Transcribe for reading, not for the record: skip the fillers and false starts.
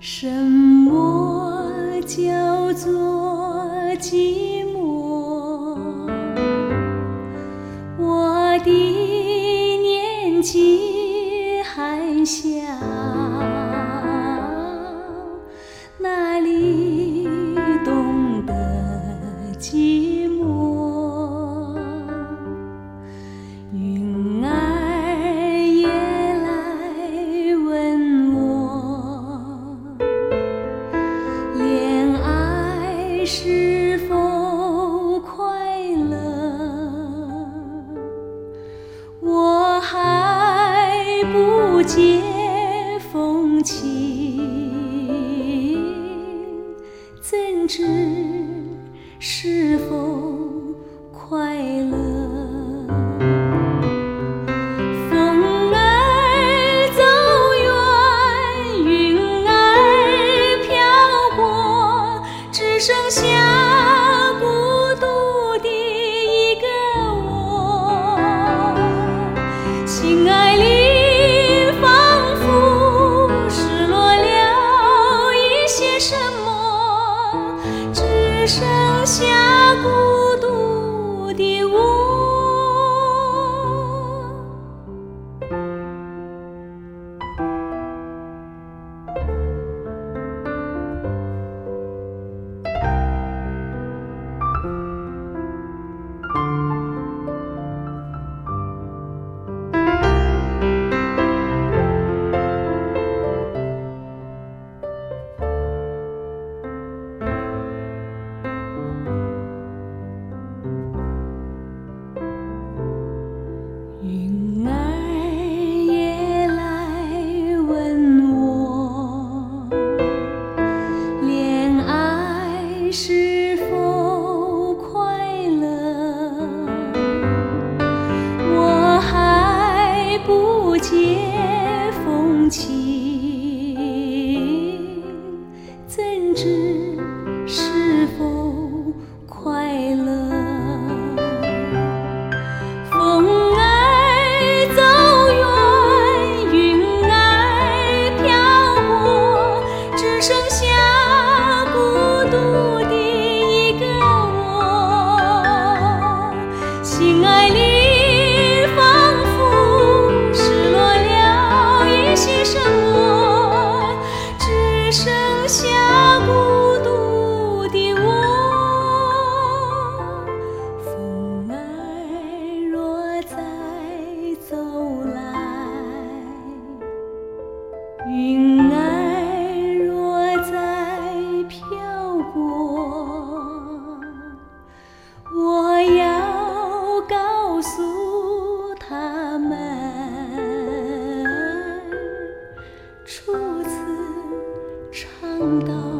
什么叫做寂寞？我的年纪还小，哪里懂得寂寞？云儿也来问我，恋爱是否快乐？我还不解风情，怎知是否快乐？风儿走远，云儿飘过，只剩下孤独的一个我。心爱里仿佛失落了一些什么，只剩下孤独的我。云儿也来问我，恋爱是否快乐？我还不解风情，怎知是否快乐？风儿走远，云儿飘过，只剩下孤独的一个我。心爱里仿佛失落了一些什么，只剩下孤独的我。风儿若再走来，云儿若再飘过，我要告诉他们，初次尝到